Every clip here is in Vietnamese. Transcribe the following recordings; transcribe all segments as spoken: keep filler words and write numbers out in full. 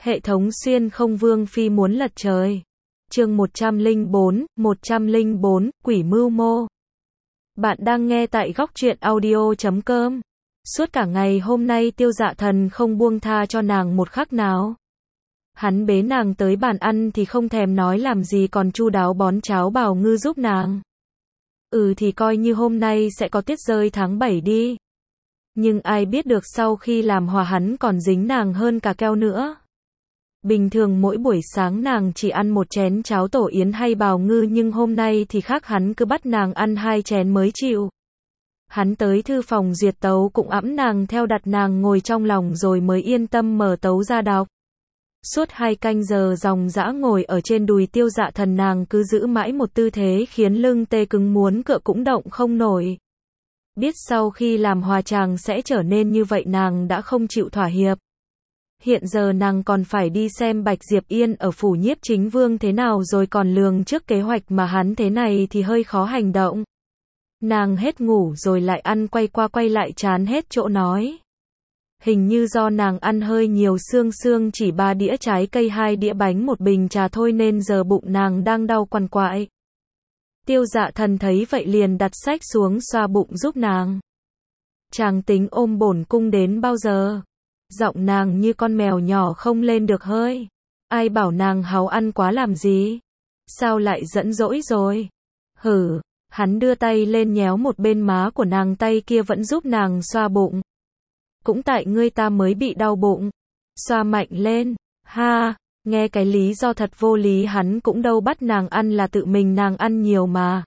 Hệ thống xuyên không vương phi muốn lật trời. Chương một trăm lẻ bốn, một trăm lẻ bốn, Quỷ mưu mô. Bạn đang nghe tại góc truyện audio chấm com. Suốt cả ngày hôm nay Tiêu Dạ Thần không buông tha cho nàng một khắc nào. Hắn bế nàng tới bàn ăn thì không thèm nói làm gì còn chu đáo bón cháo bào ngư giúp nàng. Ừ thì coi như hôm nay sẽ có tiết rơi tháng bảy đi. Nhưng ai biết được sau khi làm hòa hắn còn dính nàng hơn cả keo nữa. Bình thường mỗi buổi sáng nàng chỉ ăn một chén cháo tổ yến hay bào ngư nhưng hôm nay thì khác, hắn cứ bắt nàng ăn hai chén mới chịu. Hắn tới thư phòng duyệt tấu cũng ẵm nàng theo, đặt nàng ngồi trong lòng rồi mới yên tâm mở tấu ra đọc. Suốt hai canh giờ dòng dã ngồi ở trên đùi Tiêu Dạ Thần, nàng cứ giữ mãi một tư thế khiến lưng tê cứng muốn cựa cũng động không nổi. Biết sau khi làm hòa chàng sẽ trở nên như vậy nàng đã không chịu thỏa hiệp. Hiện giờ nàng còn phải đi xem Bạch Diệp Yên ở phủ Nhiếp Chính Vương thế nào rồi còn lường trước kế hoạch mà hắn thế này thì hơi khó hành động. Nàng hết ngủ rồi lại ăn, quay qua quay lại chán hết chỗ nói. Hình như do nàng ăn hơi nhiều, xương xương chỉ ba đĩa trái cây, hai đĩa bánh, một bình trà thôi nên giờ bụng nàng đang đau quằn quại. Tiêu Dạ Thần thấy vậy liền đặt sách xuống xoa bụng giúp nàng. Chàng tính ôm bổn cung đến bao giờ? Giọng nàng như con mèo nhỏ không lên được hơi. Ai bảo nàng háu ăn quá làm gì? Sao lại giận dỗi rồi? Hử, hắn đưa tay lên nhéo một bên má của nàng, tay kia vẫn giúp nàng xoa bụng. Cũng tại ngươi ta mới bị đau bụng. Xoa mạnh lên. Ha, nghe cái lý do thật vô lý, hắn cũng đâu bắt nàng ăn, là tự mình nàng ăn nhiều mà.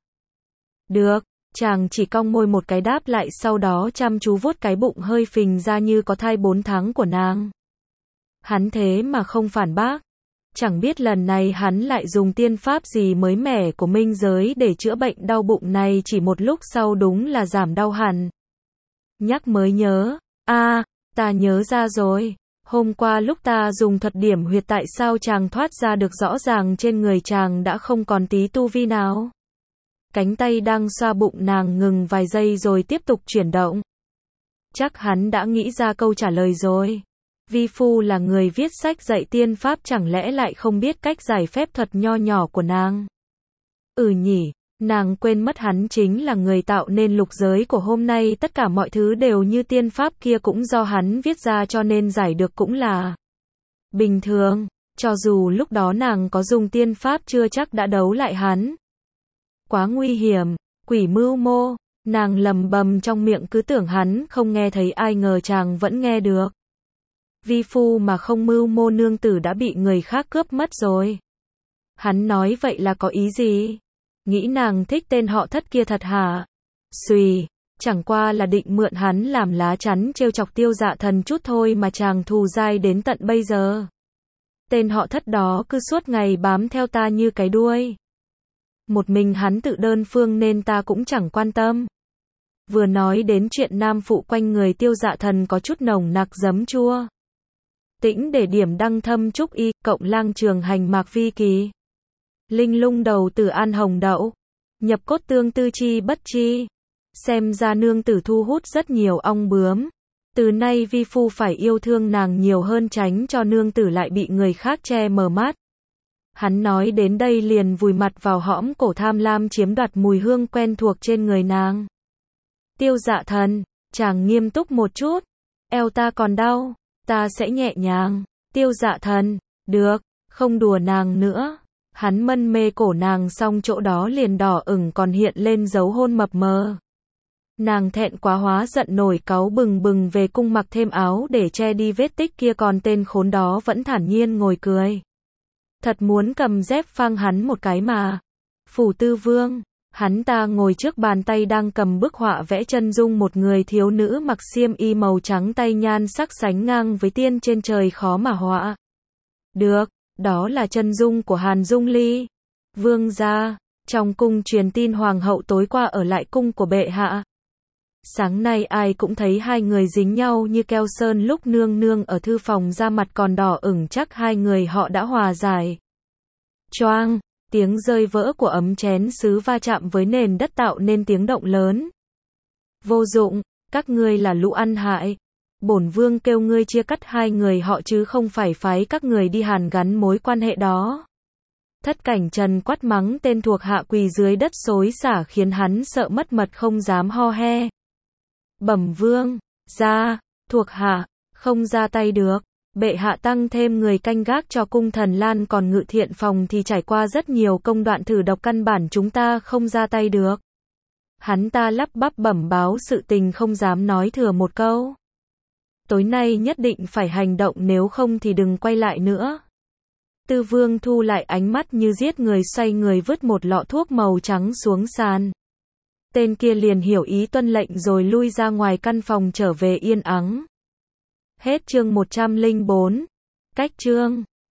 Được, chàng chỉ cong môi một cái đáp lại, sau đó chăm chú vuốt cái bụng hơi phình ra như có thai bốn tháng của nàng. Hắn thế mà không phản bác. Chẳng biết lần này hắn lại dùng tiên pháp gì mới mẻ của minh giới để chữa bệnh đau bụng này, chỉ một lúc sau đúng là giảm đau hẳn. Nhắc mới nhớ. a à, ta nhớ ra rồi. Hôm qua lúc ta dùng thuật điểm huyệt, tại sao chàng thoát ra được, rõ ràng trên người chàng đã không còn tí tu vi nào. Cánh tay đang xoa bụng nàng ngừng vài giây rồi tiếp tục chuyển động. Chắc hắn đã nghĩ ra câu trả lời rồi. Vi phu là người viết sách dạy tiên pháp, chẳng lẽ lại không biết cách giải phép thuật nho nhỏ của nàng? Ừ nhỉ, nàng quên mất hắn chính là người tạo nên lục giới của hôm nay, tất cả mọi thứ đều như tiên pháp kia cũng do hắn viết ra, cho nên giải được cũng là bình thường. Cho dù lúc đó nàng có dùng tiên pháp chưa chắc đã đấu lại hắn. Quá nguy hiểm, quỷ mưu mô, nàng lầm bầm trong miệng, cứ tưởng hắn không nghe thấy, ai ngờ chàng vẫn nghe được. Vi phu mà không mưu mô, nương tử đã bị người khác cướp mất rồi. Hắn nói vậy là có ý gì? Nghĩ nàng thích tên họ Thất kia thật hả? Xùy, chẳng qua là định mượn hắn làm lá chắn trêu chọc Tiêu Dạ Thần chút thôi mà chàng thù dai đến tận bây giờ. Tên họ Thất đó cứ suốt ngày bám theo ta như cái đuôi. Một mình hắn tự đơn phương nên ta cũng chẳng quan tâm. Vừa nói đến chuyện nam phụ, quanh người Tiêu Dạ Thần có chút nồng nặc giấm chua. Tĩnh để điểm đăng thâm trúc y, cộng lang trường hành mạc vi kỳ. Linh lung đầu tử an hồng đậu. Nhập cốt tương tư chi bất chi. Xem ra nương tử thu hút rất nhiều ong bướm. Từ nay vi phu phải yêu thương nàng nhiều hơn, tránh cho nương tử lại bị người khác che mờ mắt. Hắn nói đến đây liền vùi mặt vào hõm cổ, tham lam chiếm đoạt mùi hương quen thuộc trên người nàng. Tiêu Dạ Thần, chàng nghiêm túc một chút. Eo ta còn đau, ta sẽ nhẹ nhàng. Tiêu Dạ Thần, được, không đùa nàng nữa. Hắn mân mê cổ nàng xong chỗ đó liền đỏ ửng, còn hiện lên dấu hôn mập mờ. Nàng thẹn quá hóa giận, nổi cáu bừng bừng về cung, mặc thêm áo để che đi vết tích kia, còn tên khốn đó vẫn thản nhiên ngồi cười. Thật muốn cầm dép phang hắn một cái mà. Phủ Tư Vương, hắn ta ngồi trước bàn, tay đang cầm bức họa vẽ chân dung một người thiếu nữ mặc xiêm y màu trắng, tay nhan sắc sánh ngang với tiên trên trời, khó mà họa được. Đó là chân dung của Hàn Dung Ly. Vương gia, trong cung truyền tin hoàng hậu tối qua ở lại cung của bệ hạ. Sáng nay ai cũng thấy hai người dính nhau như keo sơn, lúc nương nương ở thư phòng ra mặt còn đỏ ửng, chắc hai người họ đã hòa giải. Choang, tiếng rơi vỡ của ấm chén sứ va chạm với nền đất tạo nên tiếng động lớn. Vô dụng, các ngươi là lũ ăn hại. bổn vương kêu ngươi chia cắt hai người họ chứ không phải phái các người đi hàn gắn mối quan hệ đó. Thất Cảnh Trần quát mắng tên thuộc hạ quỳ dưới đất xối xả khiến hắn sợ mất mật không dám ho he. Bẩm vương, ra, thuộc hạ, không ra tay được. Bệ hạ tăng thêm người canh gác cho cung Thần Lan, còn Ngự Thiện phòng thì trải qua rất nhiều công đoạn thử độc, căn bản chúng ta không ra tay được. Hắn ta lắp bắp bẩm báo sự tình, không dám nói thừa một câu. Tối nay nhất định phải hành động, nếu không thì đừng quay lại nữa. Tư Vương thu lại ánh mắt như giết người, xoay người vứt một lọ thuốc màu trắng xuống sàn. Tên kia liền hiểu ý tuân lệnh rồi lui ra ngoài căn phòng trở về yên ắng. Hết chương một trăm lẻ bốn. Cách chương